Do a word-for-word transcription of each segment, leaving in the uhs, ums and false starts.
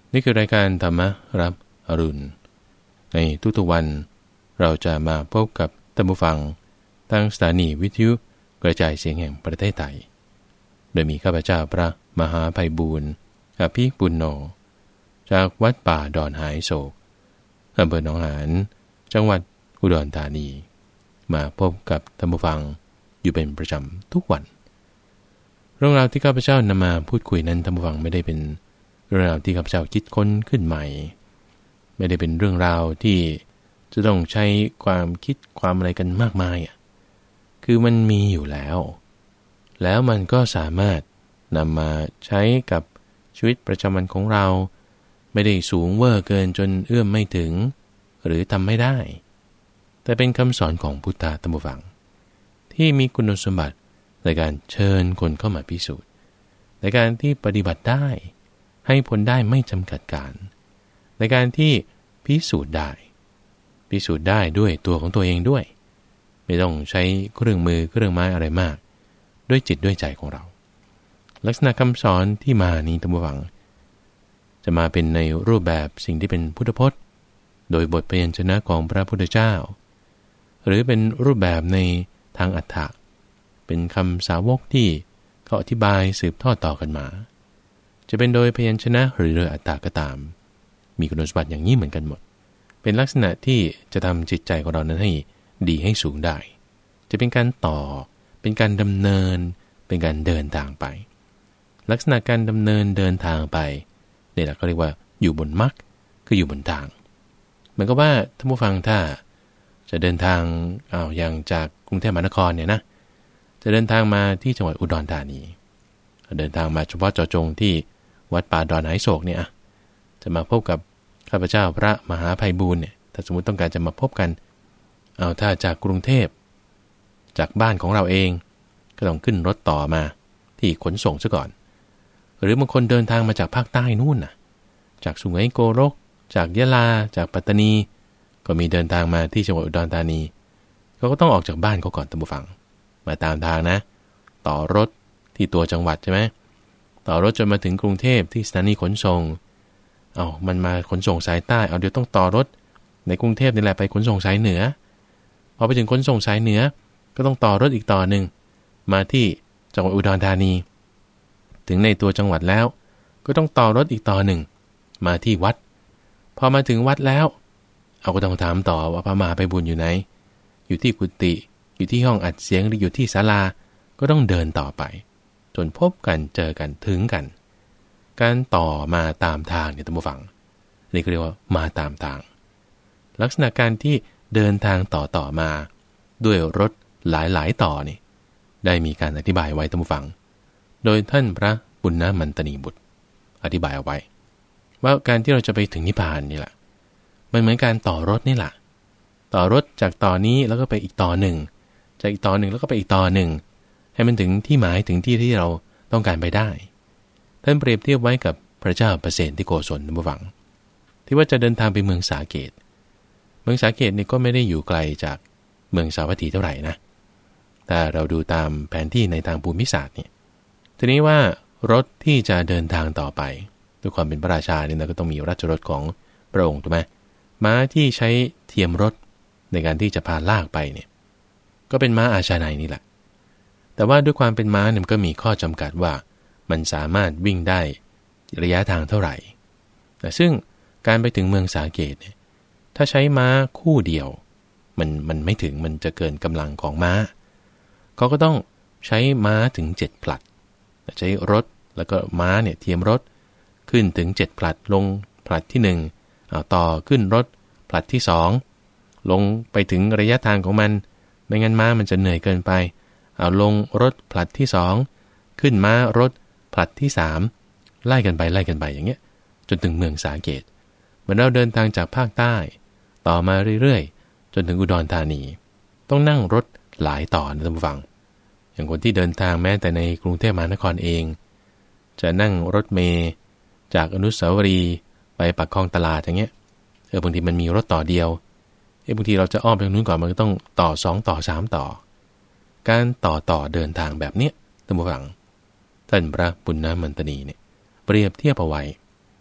นี่คือรายการธรรมรับอรุณในทุกๆวันเราจะมาพบกับท่านผู้ฟังทางสถานีวิทยุกระจายเสียงแห่งประเทศไทยโดยมีข้าพเจ้าพระมหาไพบูลย์อภิปุณโญจากวัดป่าดอนหายโศกอำเภอหนองหานจังหวัดอุดรธานีมาพบกับท่านผู้ฟังอยู่เป็นประจำทุกวันเรื่องราวที่ข้าพเจ้านำมาพูดคุยนั้นท่านผู้ฟังไม่ได้เป็นเรื่องราวที่ข้าพเจ้าคิดค้นขึ้นใหม่ไม่ได้เป็นเรื่องราวที่จะต้องใช้ความคิดความอะไรกันมากมายอ่ะคือมันมีอยู่แล้วแล้วมันก็สามารถนำมาใช้กับชีวิตประจำวันของเราไม่ได้สูงเวอร์เกินจนเอื้อมไม่ถึงหรือทำไม่ได้แต่เป็นคำสอนของพุทธะท่านผู้ฟังที่มีคุณสมบัติในการเชิญคนเข้ามาพิสูจน์ในการที่ปฏิบัติได้ให้ผลได้ไม่จำกัดการในการที่พิสูจน์ได้พิสูจน์ได้ด้วยตัวของตัวเองด้วยไม่ต้องใช้เครื่องมือเครื่องไม้อะไรมากด้วยจิตด้วยใจของเราลักษณะคำสอนที่มานี้ท่านผู้ฟังจะมาเป็นในรูปแบบสิ่งที่เป็นพุทธพจน์โดยบทพยัญชนะของพระพุทธเจ้าหรือเป็นรูปแบบในทางอัฏฐะเป็นคำสาวกที่เขาอธิบายสืบทอดต่อกันมาจะเป็นโดยพยัญชนะหรือโดยอัฏฐะก็ตามมีคุณสมบัติอย่างนี้เหมือนกันหมดเป็นลักษณะที่จะทำจิตใจของเรานั้นให้ดีให้สูงได้จะเป็นการต่อเป็นการดำเนินเป็นการเดินทางไปลักษณะการดำเนินเดินทางไปนี่แหละเขาเรียกว่าอยู่บนมรรคคืออยู่บนทางเหมือนกับว่าท่านผู้ฟังถ้าจะเดินทางเอาอย่างจากกรุงเทพมหานครเนี่ยนะจะเดินทางมาที่จังหวัดอุดรธานีเดินทางมาเฉพาะเจาะจงที่วัดป่าดอนหายโศกเนี่ยจะมาพบกับข้าพเจ้าพระมหาไพบูลย์เนี่ยถ้าสมมุติต้องการจะมาพบกันเอาถ้าจากกรุงเทพจากบ้านของเราเองก็ต้องขึ้นรถต่อมาที่ขนส่งซะก่อนหรือบางคนเดินทางมาจากภาคใต้นู่นน่ะจากสุไหงโกลกจากยะลาจากปัตตานีก็มีเดินทางมาที่จังหวัดอุดรธานีเขาก็ต้องออกจากบ้านเขาก่อนท่านผู้ฟังมาตามทางนะต่อรถที่ตัวจังหวัดใช่ไหมต่อรถจนมาถึงกรุงเทพที่สถานีขนส่งเอามันมาขนส่งสายใต้เอาเดี๋ยวต้องต่อรถในกรุงเทพนี่แหละไปขนส่งสายเหนือพอไปถึงขนส่งสายเหนือก็ต้องต่อรถอีกต่อหนึ่งมาที่จังหวัดอุดรธานีถึงในตัวจังหวัดแล้วก็ต้องต่อรถอีกต่อหนึ่งมาที่วัดพอมาถึงวัดแล้วเอาก็ต้องถามต่อว่าพระมหาไพบูลย์อยู่ไหนอยู่ที่กุฏิอยู่ที่ห้องอัดเสียงหรืออยู่ที่ศาลาก็ต้องเดินต่อไปจนพบกันเจอกันถึงกันการต่อมาตามทางเนี่ยท่านผู้ฟังนี่ก็เรียกว่ามาตามทางลักษณะการที่เดินทางต่อต่อมาด้วยรถหลายๆต่อนี่ได้มีการอธิบายไว้ท่านผู้ฟังโดยท่านพระปุณณมันตนีบุตรอธิบายเอาไว้ว่าการที่เราจะไปถึงนิพพานนี่แหละมันเหมือนการต่อรถนี่แหละต่อรถจากต่อนี้แล้วก็ไปอีกต่อหนึ่งจากอีกต่อหนึ่งแล้วก็ไปอีกต่อหนึ่งให้มันถึงที่หมายถึงที่ที่เราต้องการไปได้ท่านเปรียบเทียบไว้กับพระเจ้าประเสนที่โกศลท่านผู้ฟังที่ว่าจะเดินทางไปเมืองสาเกตเมืองสาเกตนี่ก็ไม่ได้อยู่ไกลจากเมืองสาวัตถีเท่าไหร่นะถ้าเราดูตามแผนที่ในทางภูมิศาสตร์เนี่ยทีนี้ว่ารถที่จะเดินทางต่อไปด้วยความเป็นพระราชาเนี่ยก็ต้องมีราชรถของพระองค์ถูกไหมม้าที่ใช้เทียมรถในการที่จะพาลากไปเนี่ยก็เป็นม้าอาชาไนนี่แหละแต่ว่าด้วยความเป็นม้าเนี่ยมันก็มีข้อจำกัดว่ามันสามารถวิ่งได้ระยะทางเท่าไหร่แต่ซึ่งการไปถึงเมืองสาเกตเนี่ยถ้าใช้ม้าคู่เดียวมันมันไม่ถึงมันจะเกินกำลังของม้าเขาก็ต้องใช้ม้าถึงเจ็ดผลัดใช้รถแล้วก็ม้าเนี่ยเทียมรถขึ้นถึงเจ็ดผลัดลงผลัดที่หนึ่งเอาต่อขึ้นรถผลัดที่สองลงไปถึงระยะทางของมันไม่งั้นม้ามันจะเหนื่อยเกินไปเอาลงรถผลัดที่สองขึ้นม้ารถผลัดที่สามไล่กันไปไล่กันไปอย่างเงี้ยจนถึงเมืองสาเกตเหมือนเราเดินทางจากภาคใต้ต่อมาเรื่อยๆจนถึงอุดรธานีต้องนั่งรถหลายต่อนะท่านผู้ฟังอย่างคนที่เดินทางแม้แต่ในกรุงเทพมหานครเองจะนั่งรถเมล์จากอนุสาวรีย์ไปปากคลองตลาดอย่างเงี้ยเออบางทีมันมีรถต่อเดียวเออบางทีเราจะอ้อมไปตรงนู้นก่อนมันก็ต้องต่อสองต่อสามต่อการต่อต่อเดินทางแบบเนี้ยท่านผู้ฟังท่านพระปุณณมันตนีเนี่ยเปรียบเทียบเอาไว้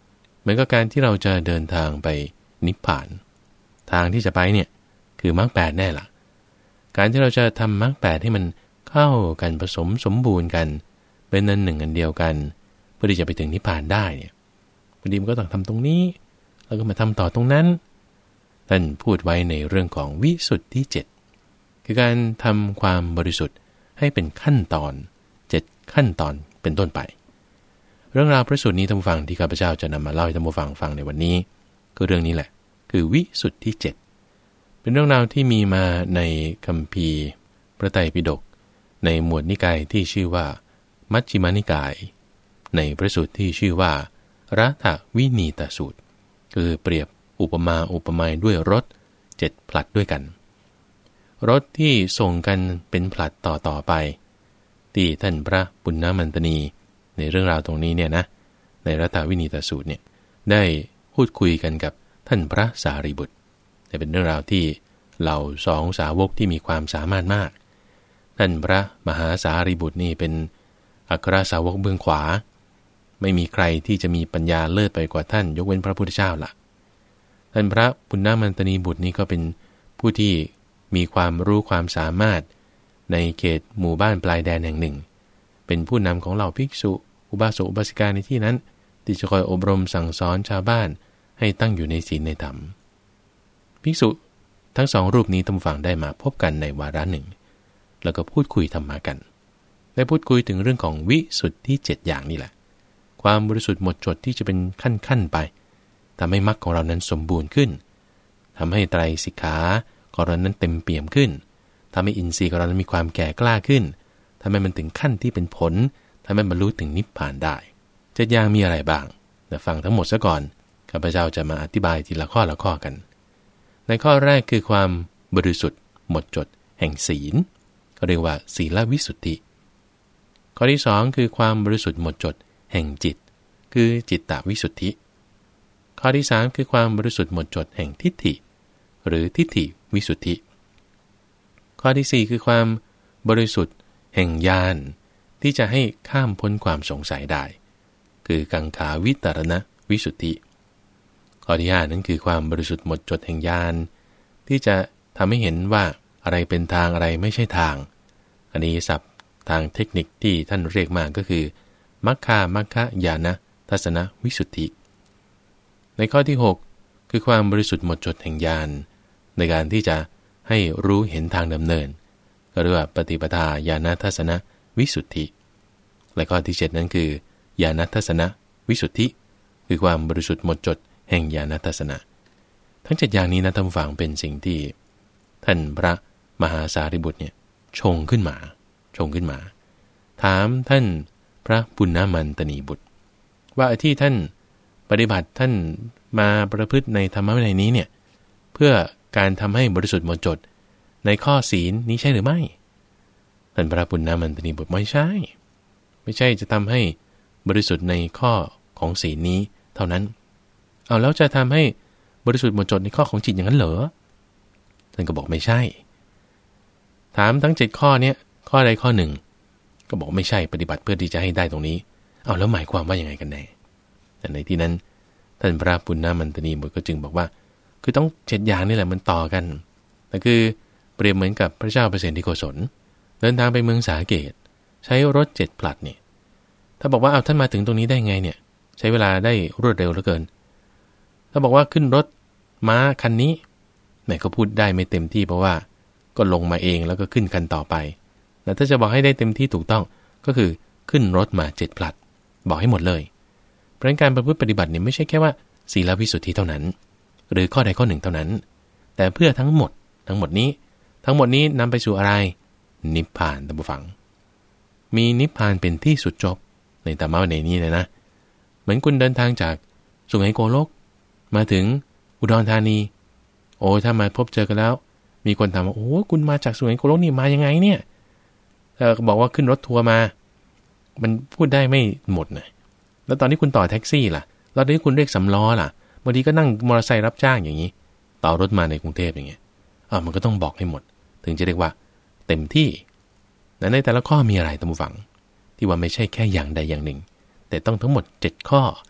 มือนกับการที่เราจะเดินทางไปนิพพานทางที่จะไปเนี่ยคือมรรคแปดแน่ล่ะการที่เราจะทำมรรคแปดให้มันเข้ากันผสมสมบูรณ์กันเป็นอันหนึ่งอันเดียวกันเพื่อที่จะไปถึงนิพพานได้เนี่ยพอดีมันก็ต้องทำตรงนี้แล้วก็มาทำต่อตรงนั้นท่านพูดไว้ในเรื่องของวิสุทธิเจ็ดคือการทำความบริสุทธิ์ให้เป็นขั้นตอนเจ็ดขั้นตอนเป็นต้นไปเรื่องราวพระสูตรนี้ท่านผู้ฟังที่ข้าพเจ้าจะนำมาเล่าให้ท่านผู้ฟังฟังในวันนี้ก็เรื่องนี้แหละคือวิสุทธิเจ็ดเป็นเรื่องราวที่มีมาในคัมภีร์พระไตรปิฎกในหมวดนิกายที่ชื่อว่ามัชฌิมานิกายในพระสูตรที่ชื่อว่ารัฐวินีตสูตรคือเปรียบอุปมาอุปไมยด้วยรถเจ็ดผลัดด้วยกันรถที่ส่งกันเป็นผลัดต่อต่อไปที่ท่านพระปุณณมันตนีในเรื่องราวตรงนี้เนี่ยนะในรัฐวินีตสูตรเนี่ยได้พูดคุยกันกับท่านพระสารีบุตรแต่เป็นเรื่องราวที่เหล่าสองสาวกที่มีความสามารถมากท่านพระมหาสารีบุตรนี่เป็นอัครสาวกเบื้องขวาไม่มีใครที่จะมีปัญญาเลิศไปกว่าท่านยกเว้นพระพุทธเจ้าล่ะท่านพระปุณณมันตนีบุตรนี่ก็เป็นผู้ที่มีความรู้ความสามารถในเขตหมู่บ้านปลายแดนแห่งหนึ่งเป็นผู้นำของเหล่าภิกษุอุบาสกอุบาสิกาในที่นั้นที่จะคอยอบรมสั่งสอนชาวบ้านให้ตั้งอยู่ในศีลในธรรมภิกษุทั้งสองรูปนี้ท่านฟังได้มาพบกันในวาระหนึ่งแล้วก็พูดคุยธรรมะกันได้พูดคุยถึงเรื่องของวิสุทธิเจ็ดอย่างนี่แหละความบริสุทธิ์หมดจดที่จะเป็นขั้นๆไปทำให้มรรคของเรานั้นสมบูรณ์ขึ้นทำให้ไตรสิกขาของเรานั้นเต็มเปี่ยมขึ้นทำให้อินทรีย์ของเรานั้นมีความแก่กล้าขึ้นทำให้มันถึงขั้นที่เป็นผลทำให้บรรลุถึงนิพพานได้เจ็ดอย่างมีอะไรบ้างเดี๋ยวฟังทั้งหมดซะก่อนข้าพเจ้าจะมาอธิบายทีละข้อละข้อกันในข้อแรกคือความบริสุทธิ์หมดจดแห่งศีลก็เรียกว่าศีลวิสุทธิข้อที่สองคือความบริสุทธิ์หมดจดแห่งจิตคือจิตตวิสุทธิข้อที่สามคือความบริสุทธิ์หมดจดแห่งทิฏฐิหรือทิฏฐิวิสุทธิข้อที่สี่คือความบริสุทธิ์แห่งญาณที่จะให้ข้ามพ้นความสงสัยได้คือกังขาวิตรณวิสุทธิข้อที่ห้านั้นคือความบริสุทธิ์หมดจดแห่งญาณที่จะทำให้เห็นว่าอะไรเป็นทางอะไรไม่ใช่ทางอันนี้ศัพท์ทางเทคนิคที่ท่านเรียกมาก็คือมัคคามัคคะญาณทัศนวิสุทธิในข้อที่หกคือความบริสุทธิ์หมดจดแห่งญาณในการที่จะให้รู้เห็นทางดำเนินก็เรียกว่าปฏิปทาญาณทัศนวิสุทธิและข้อที่เจ็ดนั้นคือญาณทัศนวิสุทธิคือความบริสุทธิ์หมดจดแห่งญาณทัศนะทั้งเจ็ดอย่างนี้นะท่านฟังเป็นสิ่งที่ท่านพระมหาสารีบุตรเนี่ยชงขึ้นมาชงขึ้นมาถามท่านพระปุณณมันตนีบุตรว่าที่ท่านปฏิบัติท่านมาประพฤติในธรรมวินัยนี้เนี่ยเพื่อการทำให้บริสุทธิ์หมดจดในข้อศีลนี้ใช่หรือไม่ท่านพระปุณณมันตนีบุตรไม่ใช่ไม่ใช่จะทำให้บริสุทธิ์ในข้อของศีลนี้เท่านั้นเอาแล้วจะทำให้บริสุทธิ์หมดจดในข้อของจิตอย่างนั้นเหรอท่านก็บอกไม่ใช่ถามทั้งเจ็ดข้อเนี้ยข้อใดข้อหนึ่งก็บอกไม่ใช่ปฏิบัติเพื่อที่จะให้ได้ตรงนี้เอาแล้วหมายความว่ายังไงกันแน่แต่ในที่นั้นท่านพระปุณณมันตนีบุตรก็จึงบอกว่าคือต้องเจ็ดอย่างนี่แหละมันต่อกันแต่คือเปรียบเหมือนกับพระเจ้าเปรตที่โกศลเดินทางไปเมืองสาเกตใช้รถเจ็ดผลัดเนี่ยถ้าบอกว่าเอาท่านมาถึงตรงนี้ได้ไงเนี่ยใช้เวลาได้รวดเร็วเหลือเกินถ้าบอกว่าขึ้นรถม้าคันนี้ไหนก็พูดได้ไม่เต็มที่เพราะว่าก็ลงมาเองแล้วก็ขึ้นคันต่อไปแต่ถ้าจะบอกให้ได้เต็มที่ถูกต้องก็คือขึ้นรถมาเจ็ดผลัดบอกให้หมดเลยเพราะฉะนั้นการประพฤติปฏิบัติเนี่ยไม่ใช่แค่ว่าศีลวิสุทธิเท่านั้นหรือข้อใดข้อหนึ่งเท่านั้นแต่เพื่อทั้งหมดทั้งหมดนี้ทั้งหมดนี้นำไปสู่อะไรนิพพานท่านผู้ฟังมีนิพพานเป็นที่สุดจบในธรรมะในนี้เลยนะเหมือนคุณเดินทางจากสุไหงโกลกมาถึงอุดรธานีโอ้ถ้ามาพบเจอกันแล้วมีคนถามว่าโอ้คุณมาจากสุไหงโกลกนี่มายังไงเนี่ยถ้าบอกว่าขึ้นรถทัวร์มามันพูดได้ไม่หมดนะแล้วตอนนี้คุณต่อแท็กซี่ล่ะแล้วตอนนี้คุณเรียกสำล้อล่ะบางทีก็นั่งมอเตอร์ไซค์รับจ้างอย่างนี้ต่อรถมาในกรุงเทพอย่างเงี้ยอ่ามันก็ต้องบอกให้หมดถึงจะเรียกว่าเต็มที่ในแต่ละข้อมีอะไรท่านผู้ฟังที่ว่าไม่ใช่แค่อย่างใดอย่างหนึ่งแต่ต้องทั้งหมดเจ็ดข้อเ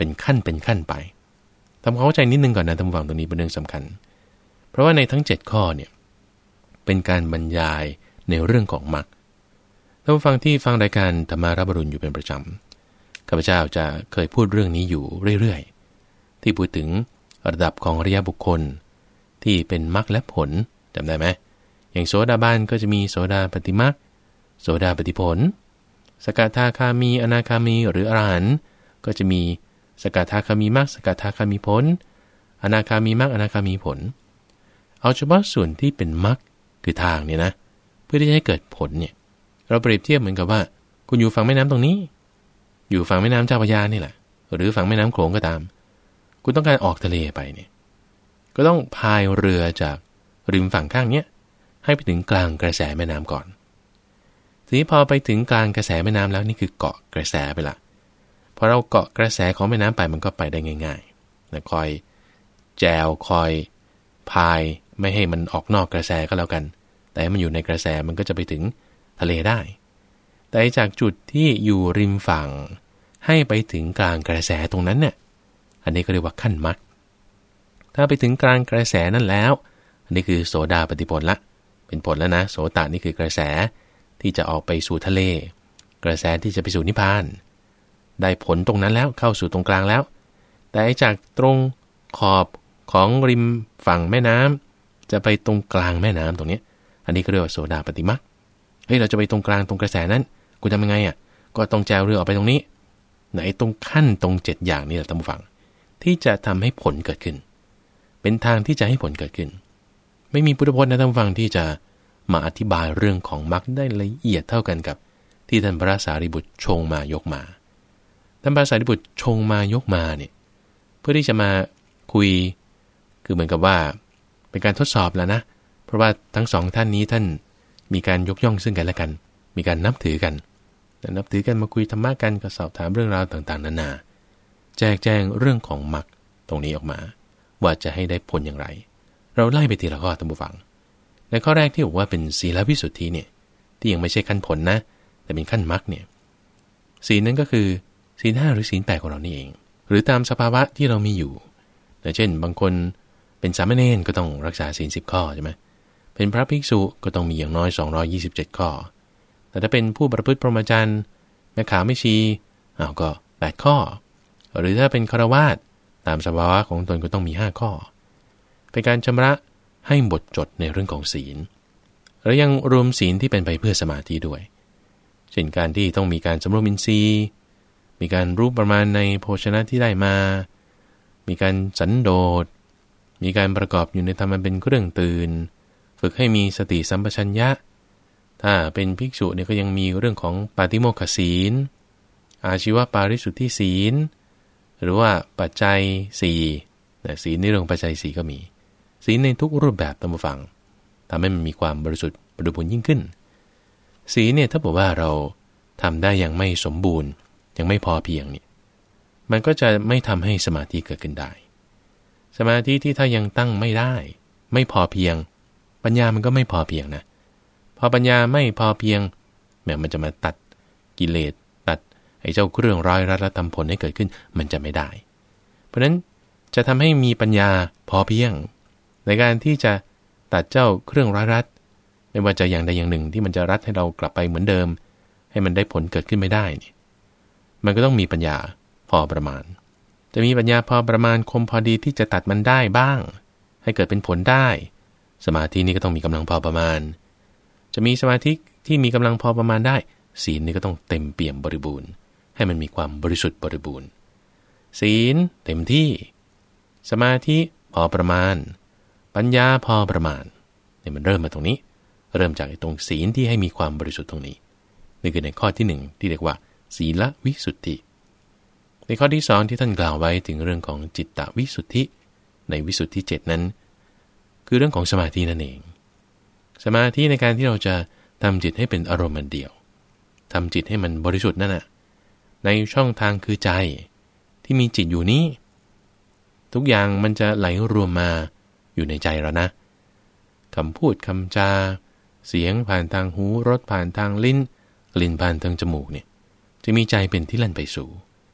เป็นขั้นเป็นขั้นไปทำความเข้าใจนิดนึงก่อนนะท่านผู้ฟังตรงนี้เป็นเรื่องสำคัญเพราะว่าในทั้งเจ็ดข้อเนี่ยเป็นการบรรยายในเรื่องของมรรคท่านผู้ฟังที่ฟังรายการธรรมารับอรุณอยู่เป็นประจำข้าพเจ้าจะเคยพูดเรื่องนี้อยู่เรื่อยๆที่พูดถึงระดับของอริยบุคคลที่เป็นมรรคและผลจำได้ไหมอย่างโสดาบันก็จะมีโสดาปัตติมรรคโสดาปัตติผลสกทาคามีอนาคามีหรืออรหันต์ก็จะมีสกทาคามีมรรคสกทาคามีผลอนาคามีมรรคอนาคามีผลเอาเฉพาะส่วนที่เป็นมรรคคือทางเนี่ยนะเพื่อที่จะให้เกิดผลเนี่ยเราเปรียบเทียบเหมือนกับว่าคุณอยู่ฝั่งแม่น้ำตรงนี้อยู่ฝั่งแม่น้ำเจ้าพระยานี่แหละหรือฝั่งแม่น้ำโขงก็ตามคุณต้องการออกทะเลไปเนี่ยก็ต้องพายเรือจากริมฝั่งข้างเนี้ยให้ไปถึงกลางกระแสแม่น้ำก่อนทีนี้พอไปถึงกลางกระแสแม่น้ำแล้วนี่คือเกาะกระแสไปละพอเราเกาะกระแสของแม่น้ำไปมันก็ไปได้ง่ายๆนะคอยแจวคอยพายไม่ให้มันออกนอกกระแสก็แล้วกันแต่ให้มันอยู่ในกระแสมันก็จะไปถึงทะเลได้แต่จากจุดที่อยู่ริมฝั่งให้ไปถึงกลางกระแสตรงนั้นเนี่ยอันนี้ก็เรียกว่าขั้นมรรคถ้าไปถึงกลางกระแสนั่นแล้วอันนี้คือโสดาปัตติผลละเป็นผลแล้วนะโสตะนี่คือกระแสที่จะออกไปสู่ทะเลกระแสที่จะไปสู่นิพพานได้ผลตรงนั้นแล้วเข้าสู่ตรงกลางแล้วแต่จากตรงขอบของริมฝั่งแม่น้ำจะไปตรงกลางแม่น้ำตรงนี้อันนี้ก็เรียกว่าโสดาปัตติมรรคเฮ้ยเราจะไปตรงกลางตรงกระแสนั้นกูทำยังไงอ่ะก็ต้องแจวเรือออกไปตรงนี้ไหนตรงขั้นตรงเจ็ดอย่างนี้แหละท่านผู้ฟังที่จะทำให้ผลเกิดขึ้นเป็นทางที่จะให้ผลเกิดขึ้นไม่มีพุทธพจน์นะท่านผู้ฟังที่จะมาอธิบายเรื่องของมรรคได้ละเอียดเท่ากันกับที่ท่านพระสารีบุตรชงมายกมาท่านพระสารีบุตรชงมายกมาเนี่ยเพื่อที่จะมาคุยคือเหมือนกับว่าเป็นการทดสอบแล้วนะเพราะว่าทั้งสองท่านนี้ท่านมีการยกย่องซึ่งกันและกันมีการนับถือกันนับถือกันมาคุยธรรมะกันก็สอบถามเรื่องราวต่างๆนานาแจกแจงเรื่องของมรรคตรงนี้ออกมาว่าจะให้ได้ผลอย่างไรเราไล่ไปทีละข้อท่านผู้ฟังในข้อแรกที่บอกว่าเป็นศีลวิสุทธิเนี่ยที่ยังไม่ใช่ขั้นผลนะแต่เป็นขั้นมรรคเนี่ยศีลนั้นก็คือศีลห้าหรือศีลแปดของเรานี่เองหรือตามสภาวะที่เรามีอยู่เช่นบางคนเป็นสามเณรก็ต้องรักษาศีลสิบข้อใช่ไหมเป็นพระภิกษุก็ต้องมีอย่างน้อยสองร้อยยี่สิบเจ็ดข้อแต่ถ้าเป็นผู้ประพฤติพรหมจรรย์แม่ขาวไม่ชีอ้าวก็แปดข้อหรือถ้าเป็นฆราวาสตามสภาวะของตนก็ต้องมีห้าข้อเป็นการชำระให้หมดจดในเรื่องของศีลแล้วยังรวมศีลที่เป็นไปเพื่อสมาธิด้วยเช่นการที่ต้องมีการสำรวมอินทรีย์มีการรู้ประมาณในโภชนะที่ได้มามีการสันโดษมีการประกอบอยู่ในธรรมเป็นเครื่องตื่นฝึกให้มีสติสัมปชัญญะถ้าเป็นภิกษุเนี่ยก็ยังมีเรื่องของปาติโมกขศีลอาชีวปาริสุทธิศีลหรือว่าปัจจัยสี่นะศีลในเรื่องปัจจัยสี่ก็มีศีลในทุกรูปแบบตามฟังทำให้มันมีความบริสุทธิ์บริบูรณ์ยิ่งขึ้นศีลเนี่ยถ้าบอกว่าเราทำได้ยังไม่สมบูรณ์ยังไม่พอเพียงเนี่ยมันก็จะไม่ทำให้สมาธิเกิดขึ้นได้สมาธิที่ถ้ายังตั้งไม่ได้ไม่พอเพียงปัญญามันก็ไม่พอเพียงนะพอปัญญาไม่พอเพียงแม้มันจะมาตัดกิเลสตัดไอ้เจ้าเครื่องร้อยรัดและทำผลให้เกิดขึ้นมันจะไม่ได้เพราะฉะนั้นจะทำให้มีปัญญาพอเพียงในการที่จะตัดเจ้าเครื่องร้อยรัดไม่ว่าจะอย่างใดอย่างหนึ่งที่มันจะรัดให้เรากลับไปเหมือนเดิมให้มันได้ผลเกิดขึ้นไม่ได้นี่มันก็ต้องมีปัญญาพอประมาณจะมีปัญญาพอประมาณคมพอดีที่จะตัดมันได้บ้างให้เกิดเป็นผลได้สมาธินี่ก็ต้องมีกำลังพอประมาณจะมีสมาธิที่มีกำลังพอประมาณได้ศีลนี่ก็ต้องเต็มเปี่ยมบริบูรณ์ให้มันมีความบริสุทธิ์บริบูรณ์ศีลเต็มที่สมาธิพอประมาณปัญญาพอประมาณเนี่ยมันเริ่มมาตรงนี้เริ่มจากตรงศีลที่ให้มีความบริสุทธิ์ตรงนี้นี่คือในข้อที่หนึ่งที่เรียกว่าศีลวิสุทธิในข้อที่สองที่ท่านกล่าวไว้ถึงเรื่องของจิตตวิสุทธิในวิสุทธิเจ็ดนั้นคือเรื่องของสมาธินั่นเองสมาธิในการที่เราจะทำจิตให้เป็นอารมณ์เดียวทำจิตให้มันบริสุทธิ์นั่นน่ะในช่องทางคือใจที่มีจิตอยู่นี้ทุกอย่างมันจะไหลรวมมาอยู่ในใจเรานะคำพูดคำจาเสียงผ่านทางหูรสผ่านทางลิ้นกลิ่นผ่านทางจมูกเนี่ยจะมีใจเป็นที่ลั่นไปสู่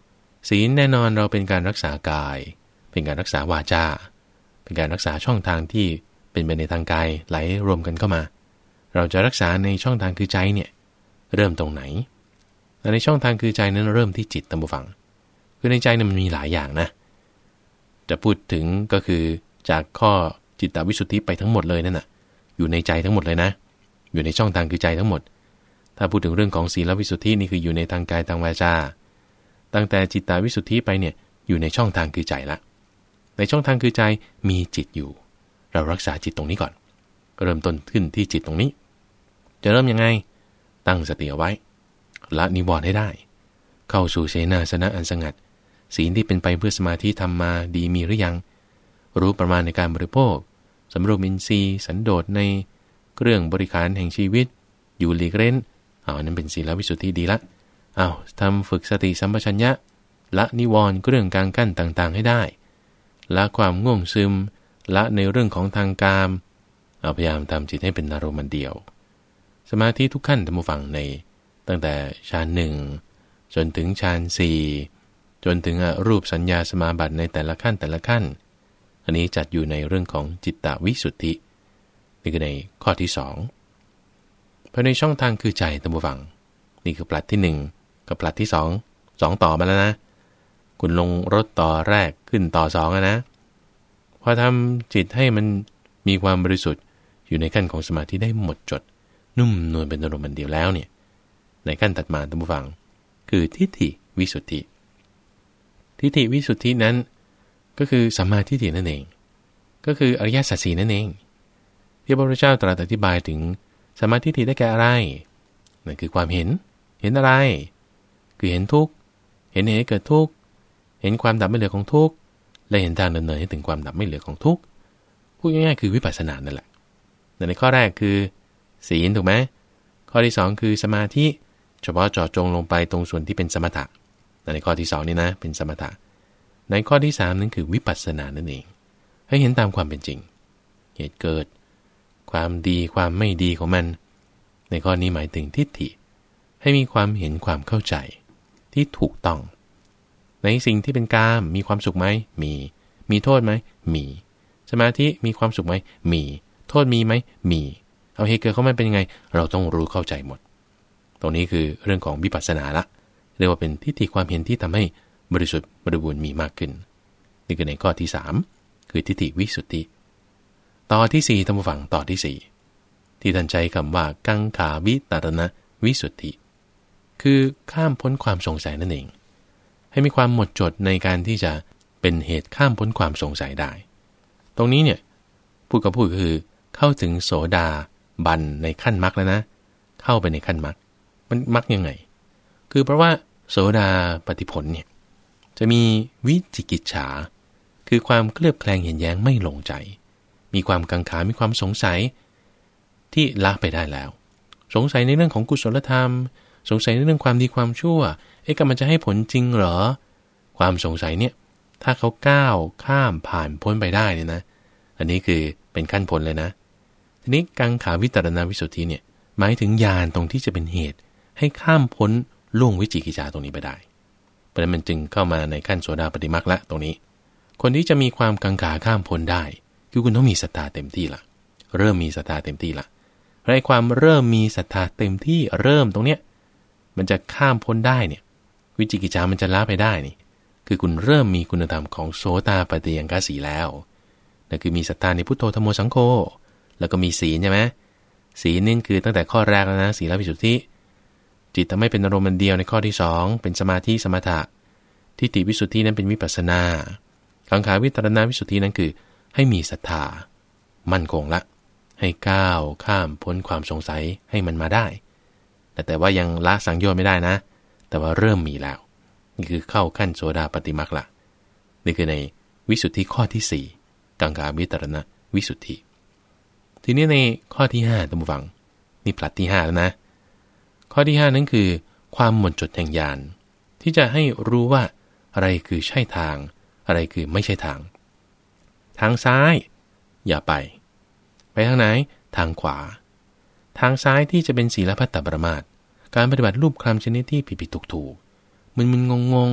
ศีลแน่นอนเราเป็นการรักษากายเป็นการรักษาวาจาเป็นการรักษาช่องทางที่เป็นไปในทางกายไหลรวมกันเข้ามาเราจะรักษาในช่องทางคือใจเนี่ยเริ่มตรงไหนในช่องทางคือใจนั้นเริ่มที่จิตตามผู้ฟังคือในใจนั้นมันมีหลายอย่างนะจะพูดถึงก็คือจากข้อจิตตวิสุทธิไปทั้งหมดเลยนั่นน่ะอยู่ในใจทั้งหมดเลยนะอยู่ในช่องทางคือใจทั้งหมดถ้าพูดถึงเรื่องของศีลวิสุทธินี่คืออยู่ในทางกายทางวาจาตั้งแต่จิตตวิสุทธิไปเนี่ยอยู่ในช่องทางคือใจละในช่องทางคือใจมีจิตอยู่เรารักษาจิตตรงนี้ก่อนเริ่มต้นขึ้นที่จิตตรงนี้จะเริ่มยังไงตั้งสติเอาไว้ละนิวรณ์ให้ได้เข้าสู่เสนาสนะอันสงัดศีลที่เป็นไปเพื่อสมาธิทำมาดีมีหรือยังรู้ประมาณในการบริโภคสำรวมอินทรีย์สันโดษในเครื่องบริการแห่งชีวิตอยู่หลีกเล่นเอานั้นเป็นศีลวิสุทธิดีละเอาทำฝึกสติสัมปชัญญะละนิวรณ์เครื่องกลางกั้นต่างๆให้ได้ละความง่วงซึมละในเรื่องของทางกามเอาพยายามทำจิตให้เป็นอารมณ์เดียวสมาธิทุกขั้นท่านผู้ฟังในตั้งแต่ฌานหนึ่งจนถึงฌานสี่จนถึงรูปสัญญาสมาบัติในแต่ละขั้นแต่ละขั้นอันนี้จัดอยู่ในเรื่องของจิตตวิสุทธินี่คือในข้อที่สองภายในช่องทางคือใจท่านผู้ฟังนี่คือปลัดที่หนึ่งกับปลัดที่สองสองต่อมาแล้วนะคุณลงรถต่อแรกขึ้นต่อสองนะพอทำจิตให้มันมีความบริสุทธิ์อยู่ในขั้นของสมาธิได้หมดจดนุ่มนวลเป็นอารมณ์เดียวแล้วเนี่ยในขั้นถัดมาท่านผู้ฟังคือทิฏฐิวิสุทธิทิฏฐิวิสุทธินั้นก็คือสัมมาทิฏฐินั่นเองก็คืออริยสัจสี่นั่นเองที่พระพุทธเจ้าตรัสอธิบายถึงสัมมาทิฏฐิได้แก่อะไรนั่นคือความเห็นเห็นอะไรคือเห็นทุกข์เห็นเหตุเกิดทุกข์เห็นความดับไม่เหลือของทุกข์และเห็นทางดำเนินให้ถึงความดับไม่เหลือของทุกข์พูดง่ายๆคือวิปัสสนานั่นแหละในข้อแรกคือศีลถูกไหมข้อที่สองคือสมาธิเฉพาะเจาะจงลงไปตรงส่วนที่เป็นสมถะในข้อที่สองนี่นะเป็นสมถะในข้อที่สามนั้นคือวิปัสสนานั่นเองให้เห็นตามความเป็นจริงเหตุเกิดความดีความไม่ดีของมันในข้อนี้หมายถึงทิฏฐิให้มีความเห็นความเข้าใจที่ถูกต้องในสิ่งที่เป็นกามมีความสุขไหมมีมีโทษไหมมีสมาธิมีความสุขไหมมีโทษมีไหมมีเอาเหตุเกิดของมันเป็นยังไงเราต้องรู้เข้าใจหมดตรงนี้คือเรื่องของวิปัสสนาละเรียกว่าเป็นทิฏฐิความเห็นที่ทำให้บริสุทธิ์บริบูรณ์มีมากขึ้นนี่คือในข้อที่สามคือทิฏฐิวิสุทธิต่อที่สี่ท่านผู้ฟังต่อที่สี่ที่ท่านใช้คำว่ากังขาวิตรณวิสุทธิคือข้ามพ้นความสงสัยนั่นเองให้มีความหมดจดในการที่จะเป็นเหตุข้ามพ้นความสงสัยได้ตรงนี้เนี่ยพูดกับพูดคือเข้าถึงโสดาบันในขั้นมรรคแล้วนะเข้าไปในขั้นมรรคมันมรรคยังไงคือเพราะว่าโสดาปัตติผลเนี่ยจะมีวิจิกิจฉาคือความเคลือบแคลงเห็นแย้งไม่ลงใจมีความกังขามีความสงสัยที่ละไปได้แล้วสงสัยในเรื่องของกุศลธรรมสงสัยในเรื่องความดีความชั่วเอ๊ะก็มันจะให้ผลจริงเหรอความสงสัยเนี่ยถ้าเขาก้าวข้ามผ่านพ้นไปได้เนี่ยนะอันนี้คือเป็นขั้นพ้นเลยนะทีนี้กังขาวิตรณวิสุทธิเนี่ยหมายถึงญาณตรงที่จะเป็นเหตุให้ข้ามพ้นล่วงวิจิกิจฉาตรงนี้ไปได้เพราะนั้นมันจึงเข้ามาในขั้นโสดาปัตติมรรคละตรงนี้คนที่จะมีความกังขาข้ามพ้นได้คือคุณต้องมีศรัทธาเต็มที่ละเริ่มมีศรัทธาเต็มที่ละและความเริ่มมีศรัทธาเต็มที่เริ่มตรงเนี้ยมันจะข้ามพ้นได้เนี่ยวิจิกิจฉามันจะละไปได้นี่คือคุณเริ่มมีคุณธรรมของโสตาปัตติยังคสีแล้วนั่นคือมีศรัทธาในพุทโธธัมโมสังโฆแล้วก็มีศีลใช่ไหมศีลนี่คือตั้งแต่ข้อแรกแล้วนะศีลวิสุทธิจิตทำให้เป็นอารมณ์เดียวในข้อที่สองเป็นสมาธิสมถะทิฏฐิวิสุทธินั้นเป็นวิปัสสนากังขาวิตรณวิสุทธินั้นคือให้มีศรัทธามั่นคงละให้ก้าวข้ามพ้นความสงสัยให้มันมาได้แต่แต่ว่ายังละสังโยชน์ไม่ได้นะแต่ว่าเริ่มมีแล้วนี่คือเข้าขั้นโสดาปัตติมรรคละนี่คือในวิสุทธิข้อที่สี่กังขาวิตรณวิสุทธิทีนี้ในข้อที่ห้าท่านผู้ฟังนี่ปลัดที่ห้าแล้วนะข้อที่ห้านั้นคือความหมดจดแห่งญาณที่จะให้รู้ว่าอะไรคือใช่ทางอะไรคือไม่ใช่ทางทางซ้ายอย่าไปไปทางไหนทางขวาทางซ้ายที่จะเป็นศีลพัตตปรมาสการปฏิบัติรูปคลำชนิดที่ผิดผิดถูกถูกมึนมึนงงง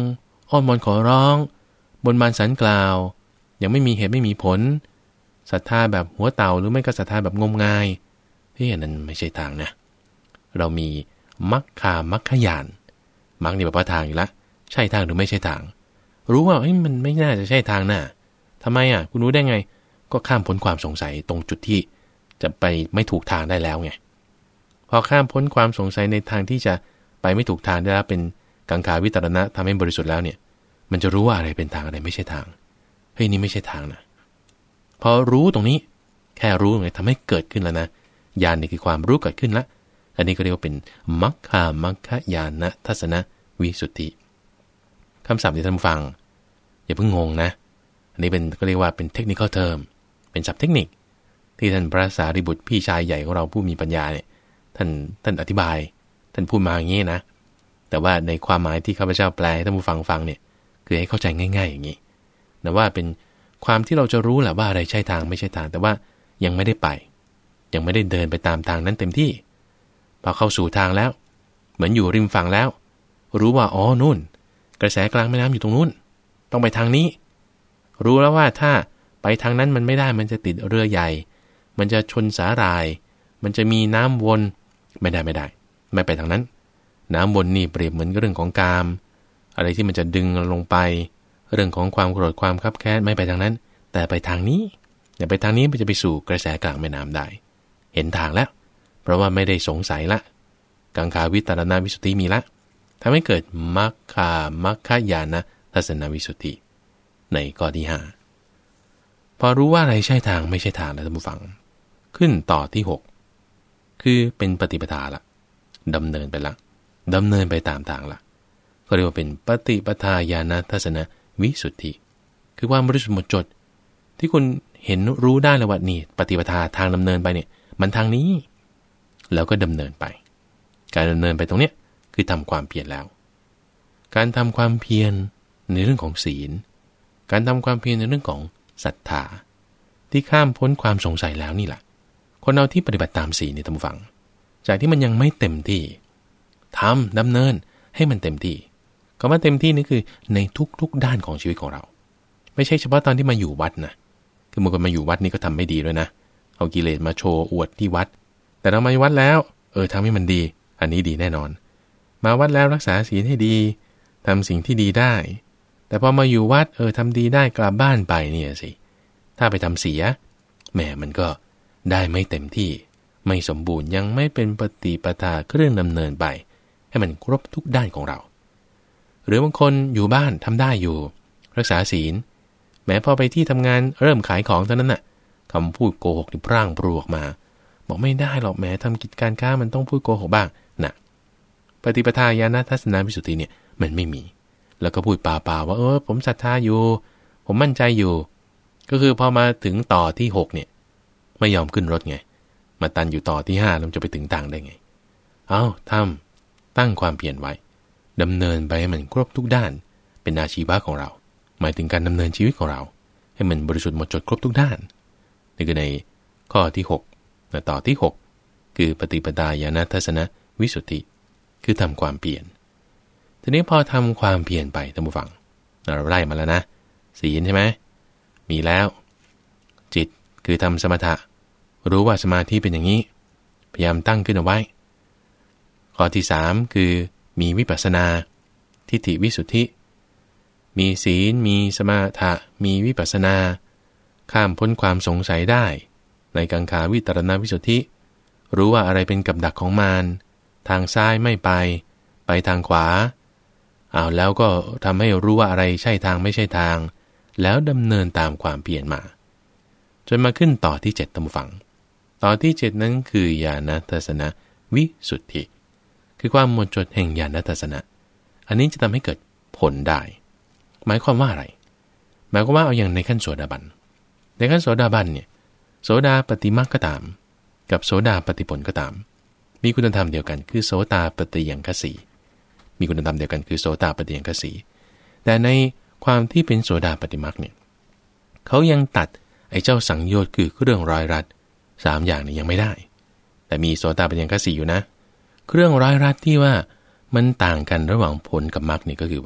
อ้อนวอนขอร้องบนบานสันกล่าวยังไม่มีเหตุไม่มีผลศรัทธาแบบหัวเต่าหรือไม่ก็ศรัทธาแบบงมงายเฮ้ยนั่นไม่ใช่ทางนะเรามีมัคคามัคคยานมัคนี่แบบว่าทางอยู่ละใช่ทางหรือไม่ใช่ทางรู้ว่าเฮ้ยมันไม่น่าจะใช่ทางน่ะทำไมอ่ะคุณรู้ได้ไงก็ข้ามพ้นความสงสัยตรงจุดที่จะไปไม่ถูกทางได้แล้วไงพอข้ามพ้นความสงสัยในทางที่จะไปไม่ถูกทางได้แล้วเป็นกังขาวิตรณะทำให้บริสุทธิ์แล้วเนี่ยมันจะรู้ว่าอะไรเป็นทางอะไรไม่ใช่ทางเฮ้ยนี่ไม่ใช่ทางนะพอรู้ตรงนี้แค่รู้ไงทำให้เกิดขึ้นแล้วนะญาณนี่คือความรู้เกิดขึ้นละอันนี้ก็เรียกว่าเป็นมัคคามัคคญาณทัศนวิสุทธิคำศัพท์ที่ท่านฟังอย่าเพิ่งงงนะอันนี้เป็นก็เรียกว่าเป็นเทคนิคอลเทอมเป็นศัพท์เทคนิคที่ท่านพระสารีบุตรพี่ชายใหญ่ของเราผู้มีปัญญาเนี่ยท่านท่านอธิบายท่านพูดมาอย่างนี้นะแต่ว่าในความหมายที่ข้าพเจ้าแปลให้ท่านผู้ฟังฟังเนี่ยคือให้เข้าใจง่ายๆอย่างนี้นะว่าเป็นความที่เราจะรู้แหละว่าอะไรใช่ทางไม่ใช่ทางแต่ว่ายังไม่ได้ไปยังไม่ได้เดินไปตามทางนั้นเต็มที่พอเข้าสู่ทางแล้วเหมือนอยู่ริมฝั่งแล้วรู้ว่าอ๋อนู่นกระแสกลางแม่น้ำอยู่ตรงนู้นต้องไปทางนี้รู้แล้วว่าถ้าไปทางนั้นมันไม่ได้มันจะติดเรือใหญ่มันจะชนสาหร่ายมันจะมีน้ำวนไม่ได้ไม่ได้ไม่ไปทางนั้นน้ำวนนี่เปรียบเหมือนเรื่องของกามอะไรที่มันจะดึงลงไปเรื่องของความโกรธความคับแค้นไม่ไปทางนั้นแต่ไปทางนี้อย่าไปทางนี้มันจะไปสู่กระแสกลางแม่น้ำได้เห็นทางแล้วเพราะว่าไม่ได้สงสัยละกังขาวิตรณวิสุทธิมีละทำให้เกิดมัคคามัคคญาณทัศนวิสุทธิในข้อที่ห้าพอรู้ว่าอะไรใช่ทางไม่ใช่ทางแล้วท่านผู้ฟังขึ้นต่อที่หกคือเป็นปฏิปทาละดำเนินไปละดำเนินไปตามทางละก็เรียกว่าเป็นปฏิปทาญาณทัศนวิสุทธิคือความบริสุทธิ์หมดจดที่คุณเห็นรู้ได้แล้วว่านี่ปฏิปทาทางดำเนินไปเนี่ยมันทางนี้แล้วก็ดำเนินไปการดำเนินไปตรงเนี้ยคือทำความเพียรแล้วการทำความเพียรในเรื่องของศีลการทำความเพียรในเรื่องของศรัทธาที่ข้ามพ้นความสงสัยแล้วนี่แหละคนเราที่ปฏิบัติตามศีลเนี่ยท่านผู้ฟังจากที่มันยังไม่เต็มที่ทำดำเนินให้มันเต็มที่ก็ว่าเต็มที่นี่คือในทุกๆด้านของชีวิตของเราไม่ใช่เฉพาะตอนที่มาอยู่วัดนะคือเมื่อก่อนมาอยู่วัดนี่ก็ทำไม่ดีด้วยนะเอากิเลสมาโชว์อวดที่วัดแต่เรามาวัดแล้วเออทำให้มันดีอันนี้ดีแน่นอนมาวัดแล้วรักษาศีลให้ดีทำสิ่งที่ดีได้แต่พอมาอยู่วัดเออทำดีได้กลับบ้านไปเนี่ยสิถ้าไปทำเสียแหมมันก็ได้ไม่เต็มที่ไม่สมบูรณ์ยังไม่เป็นปฏิปทาเครื่องดำเนินไปให้มันครบทุกด้านของเราหรือบางคนอยู่บ้านทำได้อยู่รักษาศีลแม้พอไปที่ทำงานเริ่มขายของเท่านั้นน่ะคำพูดโกหกนี่พร่างปรวกมาบอกไม่ได้หรอกแม้ทำกิจการค้ามันต้องพูดโกหกบ้างนะปฏิปทาญาณทัศนวิสุทธิเนี่ยมันไม่มีแล้วก็พูดป่าๆว่าเออผมศรัทธาอยู่ผมมั่นใจอยู่ก็คือพอมาถึงต่อที่หกเนี่ยไม่ยอมขึ้นรถไงมาตันอยู่ต่อที่ห้าแล้วจะไปถึงต่างได้ไงเอาทำตั้งความเพียรไว้ดำเนินไปให้มันครบทุกด้านเป็นอาชีพของเราหมายถึงการดำเนินชีวิตของเราให้มันบริสุทธิ์หมดจดครบทุกด้านนี่คือในข้อที่หกและต่อที่หกคือปฏิปทาญาณทัศนวิสุทธิคือทำความเพียรทีนี้พอทำความเพียรไปท่านผู้ฟังเราไล่มาแล้วนะศีลใช่ไหมมีแล้วจิตคือทำสมถะรู้ว่าสมาธิเป็นอย่างนี้พยายามตั้งขึ้นเอาไว้ข้อที่สามคือมีวิปัสสนาทิฏฐิวิสุทธิมีศีลมีสมาถะมีวิปัสสนาข้ามพ้นความสงสัยได้ในกังขาวิตรณวิสุทธิรู้ว่าอะไรเป็นกับดักของมารทางซ้ายไม่ไปไปทางขวาอ้าวแล้วก็ทำให้รู้ว่าอะไรใช่ทางไม่ใช่ทางแล้วดำเนินตามความเพียรมาจนมาขึ้นต่อที่เจ็ดตามฝั่งต่อที่เจ็ดนั้นคือญาณทัศนวิสุทธิคือความหมดจดแห่งญาณทัศนะอันนี้จะทำให้เกิดผลได้หมายความว่าอะไรหมายความว่าเอาอย่างในขั้นโสดาบันในขั้นโสดาบันเนี่ยโสดาปฏิมรรคก็ตามกับโสดาปฏิผลก็ตามมีคุณธรรมเดียวกันคือโสตาปฏิยังคสีมีคุณธรรมเดียวกันคือโสตาปฏิยังคสีแต่ในความที่เป็นโสดาปฏิมรรคเนี่ยเขายังตัดไอ้เจ้าสังโยชน์คือเครื่องร้อยรัดสามอย่างนี้ยังไม่ได้แต่มีโสตาปฏิยังคสีอยู่นะเครื่องร้อยรัดที่ว่ามันต่างกันระหว่างผลกับมรรคนี่ก็คือว่า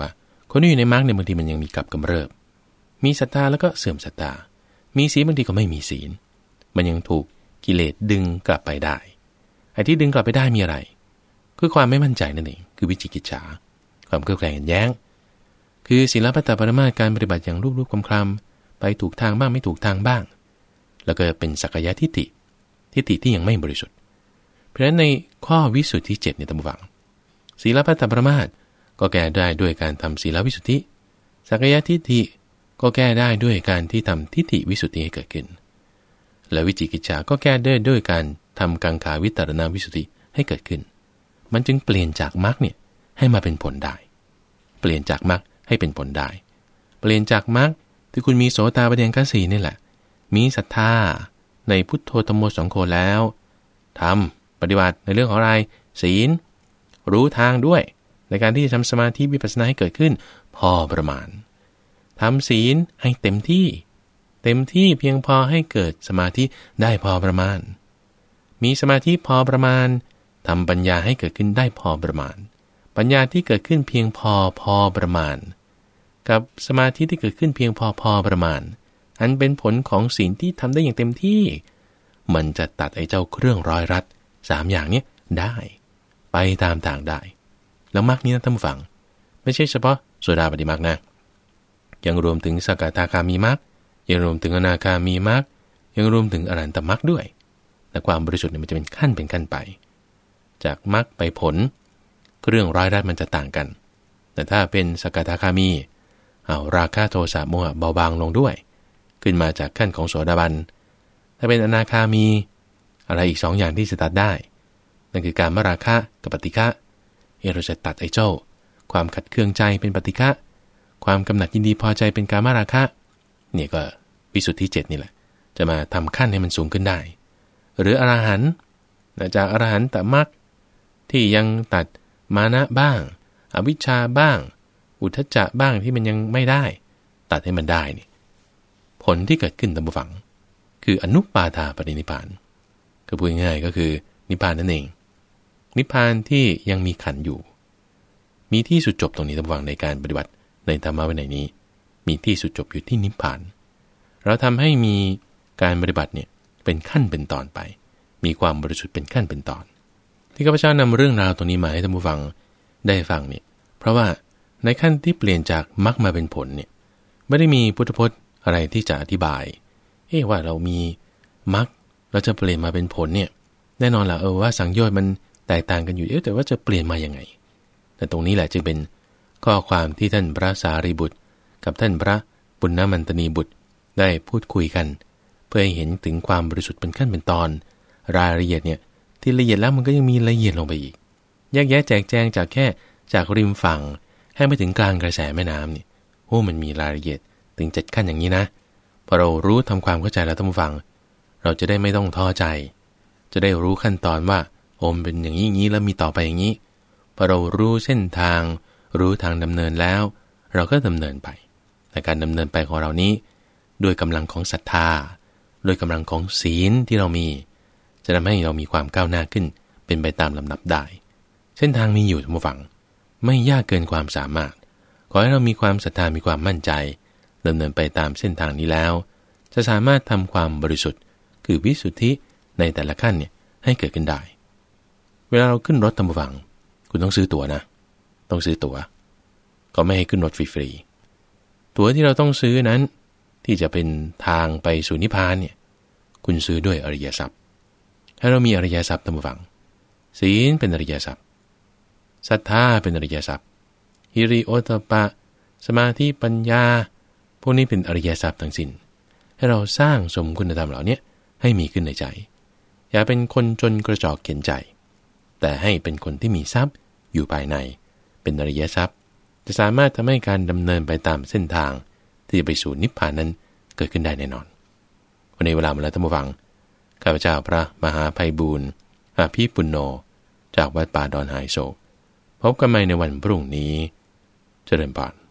คนที่อยู่ในมรรคเนี่ยบางทีมันยังมีกับกำเริบมีศรัทธาแล้วก็เสื่อมศรัทธามีศีลบางทีก็ไม่มีศีลมันยังถูกกิเลสดึงกลับไปได้ไอ้ที่ดึงกลับไปได้มีอะไรคือความไม่มั่นใจนั่นเองคือวิจิกิจฉาความเครือบแคลงแย้งคือศีลปัตตปรมาสการปฏิบัติอย่างรูปๆคลำๆไปถูกทางบ้างไม่ถูกทางบ้างแล้วก็เป็นสักยะทิฏฐิทิฏฐิที่ยังไม่บริสุทธิ์เพราะฉะนั้นในข้อวิสุทธิเจ็ดเนี่ยท่านผู้ฟังศีลปัตตปรมาสก็แก้ได้ด้วยการทำศีลวิสุทธิสักยะทิฏฐิก็แก้ได้ด้วยการที่ทำทิฏฐิวิสุทธิให้เกิดขึ้นและวิจิกิจฉาก็แก้ได้ด้วยการทำกังขาวิตรณวิสุทธิให้เกิดขึ้นมันจึงเปลี่ยนจากมรรคเนี่ยให้มาเป็นผลได้เปลี่ยนจากมรรคให้เป็นผลได้เปลี่ยนจากมรรคที่คุณมีโสตาปัฏฐังคสีนี่แหละมีศรัทธาในพุทโธธัมโมสังโฆแล้วทำปฏิบัติในเรื่องของอะไรศีลรู้ทางด้วยในการที่จะทำสมาธิวิปัสสนาให้เกิดขึ้นพอประมาณทำศีลให้เต็มที่เต็มที่เพียงพอให้เกิดสมาธิได้พอประมาณมีสมาธิพอประมาณทำปัญญาให้เกิดขึ้นได้พอประมาณปัญญาที่เกิดขึ้นเพียงพอพอประมาณกับสมาธิที่เกิดขึ้นเพียงพอพอประมาณอันเป็นผลของศีลที่ทำได้อย่างเต็มที่มันจะตัดไอ้เจ้าเครื่องร้อยรัดสามอย่างนี้ได้ไปตามทางได้แล้วมรรคนี้นะท่านผู้ฟังไม่ใช่เฉพาะโสดาปัตติมรรคนะยังรวมถึงสกทาคามีมรรคยังรวมถึงอนาคามีมรรคยังรวมถึงอรหันตมรรคด้วยแต่ความบริสุทธิ์เนี่ยมันจะเป็นขั้นเป็นขั้นไปจากมรรคไปผลเรื่องร้อยรัดมันจะต่างกันแต่ถ้าเป็นสกทาคามีเอาราคะโทสะโมหะเบาบางลงด้วยขึ้นมาจากขั้นของโสดาบันถ้าเป็นอนาคามีอะไรอีกสองอย่างที่จะตัดได้นั่นคือการมราคะกับปฏิฆะเอเราจะตัดไอ้เจ้าความขัดเคืองใจเป็นปฏิฆะความกำหนัดยินดีพอใจเป็นกามราคะเนี่ยก็วิสุทธิเจ็ดนี่แหละจะมาทำขั้นให้มันสูงขึ้นได้หรืออรหันต์จากอรหันตมรรคที่ยังตัดมานะบ้างอวิชชาบ้างอุทธัจจะบ้างที่มันยังไม่ได้ตัดให้มันได้นี่ผลที่เกิดขึ้นตามบุฟังคืออนุปาทาปรินิพพานก็พูดง่ายๆก็คือนิพพานนั่นเองนิพพานที่ยังมีขันธ์อยู่มีที่สุดจบตรงนี้ตามบุฟังในการปฏิบัติในธรรมะวินัยนี้มีที่สุดจบอยู่ที่นิพพานเราทำให้มีการปฏิบัติเนี่ยเป็นขั้นเป็นตอนไปมีความบริสุทธิ์เป็นขั้นเป็นตอนที่ข้าพเจ้านำเรื่องราวตรงนี้มาให้ท่านผู้ฟังได้ฟังเนี่ยเพราะว่าในขั้นที่เปลี่ยนจากมรรคมาเป็นผลเนี่ยไม่ได้มีพุทธพจน์อะไรที่จะอธิบายเอ๊ะว่าเรามีมรรคเราจะเปลี่ยนมาเป็นผลเนี่ยแน่นอนล่ะเออว่าสังโยชน์มันแตกต่างกันอยู่เอ๊ะแต่ว่าจะเปลี่ยนมายังไงแต่ตรงนี้แหละจึงเป็นข้อความที่ท่านพระสารีบุตรกับท่านพระปุณณมันตนีบุตรได้พูดคุยกันเพื่อให้เห็นถึงความบริสุทธิ์เป็นขั้นเป็นตอนรายละเอียดเนี่ยที่ละเอียดแล้วมันก็ยังมีละเอียดลงไปอีกแยกแยะแจกแจงจากแค่จากริมฝั่งให้ไปถึงกลางกระแสแม่น้ำนี่โอ้มันมีรายละเอียดถึงเจ็ดขั้นอย่างนี้นะพอเรารู้ทำความเข้าใจแล้วท่านผู้ฟังเราจะได้ไม่ต้องท้อใจจะได้รู้ขั้นตอนว่าโอมเป็นอย่างนี้อย่างนี้แล้วมีต่อไปอย่างนี้พอเรารู้เส้นทางรู้ทางดำเนินแล้วเราก็ดำเนินไปแต่การดำเนินไปของเรานี้ด้วยกำลังของศรัทธาด้วยกำลังของศีลที่เรามีจะทำให้เรามีความก้าวหน้าขึ้นเป็นไปตามลำดับได้เส้นทางมีอยู่ท่านผู้ฟังไม่ยากเกินความสามารถขอให้เรามีความศรัทธามีความมั่นใจดำเนินไปตามเส้นทางนี้แล้วจะสามารถทำความบริสุทธิ์คือวิสุทธิในแต่ละขั้นเนี่ยให้เกิดขึ้นได้เวลาเราขึ้นรถท่านผู้ฟังคุณต้องซื้อตั๋วนะต้องซื้อตั๋วก็ไม่ให้ขึ้นรถฟรีๆตั๋วที่เราต้องซื้อนั้นที่จะเป็นทางไปสู่นิพพานเนี่ยคุณซื้อด้วยอริยทรัพย์ถ้าเรามีอริยทรัพย์ท่านผู้ฟังศีลเป็นอริยทรัพย์ศรัทธาเป็นอริยทรัพย์หิริโอตตัปปะสมาธิปัญญาพวกนี้เป็นอริยทรัพย์ทั้งสิ้นให้เราสร้างสมคุณธรรมเหล่านี้ให้มีขึ้นในใจอย่าเป็นคนจนกระจอกเข็นใจแต่ให้เป็นคนที่มีทรัพย์อยู่ภายในเป็นอริยทรัพย์จะสามารถทำให้การดำเนินไปตามเส้นทางที่จะไปสู่นิพพานนั้นเกิดขึ้นได้แน่นอนวันนี้เวลามาแล้วท่านผู้ฟังข้าพเจ้าพระมหาไพบูลย์อาภิปุณโญจากวัดป่าดอนหายโศกพบกันใหม่ในวันพรุ่งนี้เจริญพร